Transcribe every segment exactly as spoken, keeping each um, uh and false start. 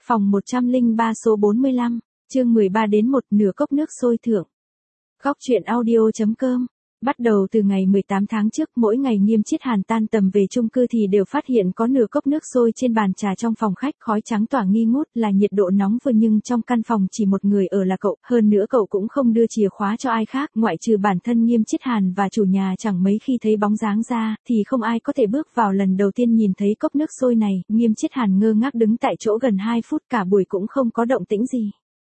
Phòng một trăm lẻ ba số bốn mươi lăm, chương mười ba đến một nửa cốc nước sôi thượng. Góc truyện audio chấm com. Bắt đầu từ ngày mười tám tháng trước, mỗi ngày Nghiêm Chiết Hàn tan tầm về chung cư thì đều phát hiện có nửa cốc nước sôi trên bàn trà trong phòng khách, khói trắng tỏa nghi ngút là nhiệt độ nóng vừa, nhưng trong căn phòng chỉ một người ở là cậu, hơn nữa cậu cũng không đưa chìa khóa cho ai khác, ngoại trừ bản thân Nghiêm Chiết Hàn và chủ nhà chẳng mấy khi thấy bóng dáng ra, thì không ai có thể bước vào. Lần đầu tiên nhìn thấy cốc nước sôi này, Nghiêm Chiết Hàn ngơ ngác đứng tại chỗ gần hai phút, cả buổi cũng không có động tĩnh gì.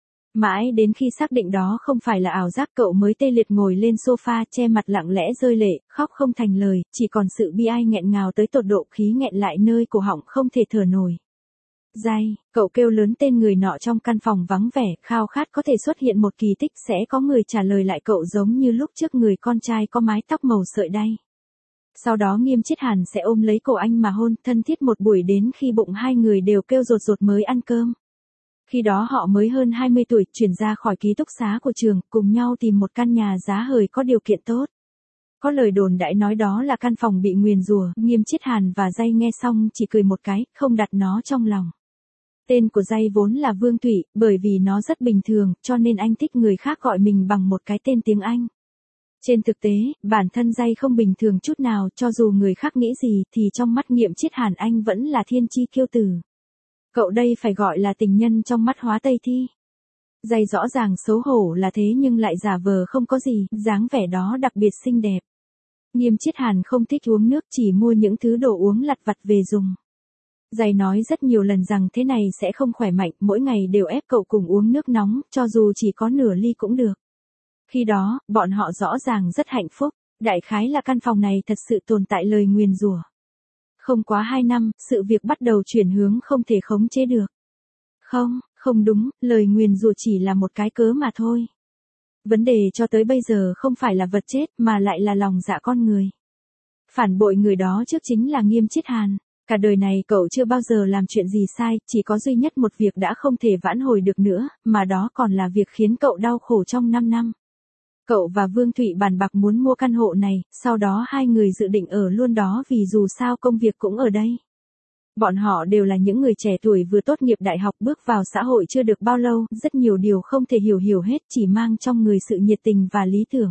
Mãi đến khi xác định đó không phải là ảo giác, cậu mới tê liệt ngồi lên sofa, che mặt lặng lẽ rơi lệ, khóc không thành lời, chỉ còn sự bi ai nghẹn ngào tới tột độ, khí nghẹn lại nơi cổ họng không thể thở nổi. Giai, cậu kêu lớn tên người nọ trong căn phòng vắng vẻ, khao khát có thể xuất hiện một kỳ tích, sẽ có người trả lời lại cậu giống như lúc trước, người con trai có mái tóc màu sợi đay. Sau đó Nghiêm Chiết Hàn sẽ ôm lấy cổ anh mà hôn thân thiết một buổi đến khi bụng hai người đều kêu rột rột mới ăn cơm. Khi đó họ mới hơn hai mươi tuổi, chuyển ra khỏi ký túc xá của trường, cùng nhau tìm một căn nhà giá hời có điều kiện tốt. Có lời đồn đại nói đó là căn phòng bị nguyền rủa, Nghiêm Chiết Hàn và Giai nghe xong chỉ cười một cái, không đặt nó trong lòng. Tên của Giai vốn là Vương Thủy, bởi vì nó rất bình thường, cho nên anh thích người khác gọi mình bằng một cái tên tiếng Anh. Trên thực tế, bản thân Giai không bình thường chút nào, cho dù người khác nghĩ gì thì trong mắt Nghiêm Chiết Hàn anh vẫn là thiên chi kiêu tử. Cậu đây phải gọi là tình nhân trong mắt Hóa Tây Thi. Giai rõ ràng xấu hổ là thế nhưng lại giả vờ không có gì, dáng vẻ đó đặc biệt xinh đẹp. Nghiêm Chiết Hàn không thích uống nước, chỉ mua những thứ đồ uống lặt vặt về dùng. Giai nói rất nhiều lần rằng thế này sẽ không khỏe mạnh, mỗi ngày đều ép cậu cùng uống nước nóng, cho dù chỉ có nửa ly cũng được. Khi đó, bọn họ rõ ràng rất hạnh phúc, đại khái là căn phòng này thật sự tồn tại lời nguyền rủa. Không quá hai năm, sự việc bắt đầu chuyển hướng không thể khống chế được. Không, không đúng, lời nguyền rủa chỉ là một cái cớ mà thôi. Vấn đề cho tới bây giờ không phải là vật chết mà lại là lòng dạ con người. Phản bội người đó trước chính là Nghiêm Chiết Hàn. Cả đời này cậu chưa bao giờ làm chuyện gì sai, chỉ có duy nhất một việc đã không thể vãn hồi được nữa, mà đó còn là việc khiến cậu đau khổ trong năm năm. Cậu và Vương Thụy bàn bạc muốn mua căn hộ này, sau đó hai người dự định ở luôn đó vì dù sao công việc cũng ở đây. Bọn họ đều là những người trẻ tuổi vừa tốt nghiệp đại học, bước vào xã hội chưa được bao lâu, rất nhiều điều không thể hiểu hiểu hết, chỉ mang trong người sự nhiệt tình và lý tưởng.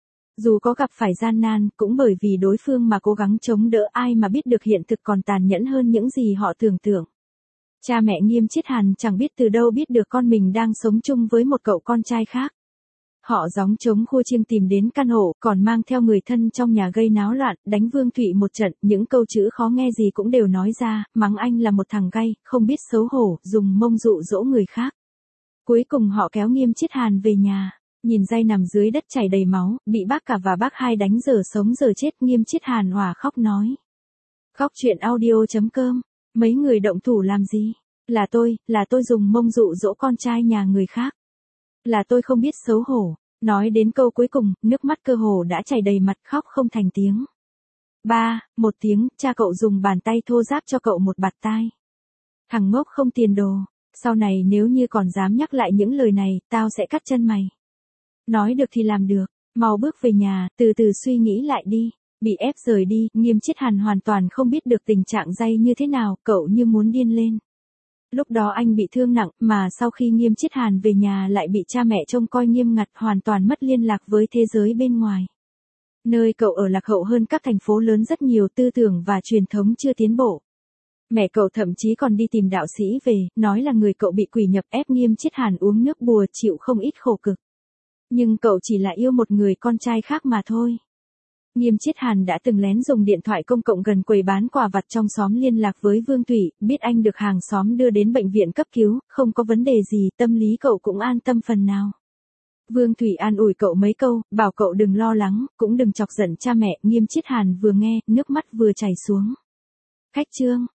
Dù có gặp phải gian nan, cũng bởi vì đối phương mà cố gắng chống đỡ, ai mà biết được hiện thực còn tàn nhẫn hơn những gì họ tưởng tượng. Cha mẹ Nghiêm Chiết Hàn chẳng biết từ đâu biết được con mình đang sống chung với một cậu con trai khác. Họ gióng trống khua chiêng tìm đến căn hộ, còn mang theo người thân trong nhà gây náo loạn, đánh Vương Thụy một trận, những câu chữ khó nghe gì cũng đều nói ra, mắng anh là một thằng gay, không biết xấu hổ, dùng mông dụ dỗ người khác. Cuối cùng họ kéo Nghiêm Chiết Hàn về nhà, nhìn Giai nằm dưới đất chảy đầy máu, bị bác cả và bác hai đánh giờ sống giờ chết, Nghiêm Chiết Hàn òa khóc nói. Góc truyện audio chấm com, mấy người động thủ làm gì? Là tôi, là tôi dùng mông dụ dỗ con trai nhà người khác. Là tôi không biết xấu hổ. Nói đến câu cuối cùng, nước mắt cơ hồ đã chảy đầy mặt, khóc không thành tiếng. Ba, một tiếng, cha cậu dùng bàn tay thô ráp cho cậu một bạt tai. Thằng ngốc không tiền đồ, sau này nếu như còn dám nhắc lại những lời này, tao sẽ cắt chân mày. Nói được thì làm được, mau bước về nhà, từ từ suy nghĩ lại đi. Bị ép rời đi, Nghiêm Chiết Hàn hoàn toàn không biết được tình trạng Giai như thế nào, cậu như muốn điên lên. Lúc đó anh bị thương nặng, mà sau khi Nghiêm Chiết Hàn về nhà lại bị cha mẹ trông coi nghiêm ngặt, hoàn toàn mất liên lạc với thế giới bên ngoài. Nơi cậu ở lạc hậu hơn các thành phố lớn rất nhiều, tư tưởng và truyền thống chưa tiến bộ. Mẹ cậu thậm chí còn đi tìm đạo sĩ về, nói là người cậu bị quỷ nhập, ép Nghiêm Chiết Hàn uống nước bùa, chịu không ít khổ cực. Nhưng cậu chỉ là yêu một người con trai khác mà thôi. Nghiêm Chiết Hàn đã từng lén dùng điện thoại công cộng gần quầy bán quà vặt trong xóm liên lạc với Vương Thủy, biết anh được hàng xóm đưa đến bệnh viện cấp cứu, không có vấn đề gì, tâm lý cậu cũng an tâm phần nào. Vương Thủy an ủi cậu mấy câu, bảo cậu đừng lo lắng, cũng đừng chọc giận cha mẹ. Nghiêm Chiết Hàn vừa nghe, nước mắt vừa chảy xuống. Khách trương,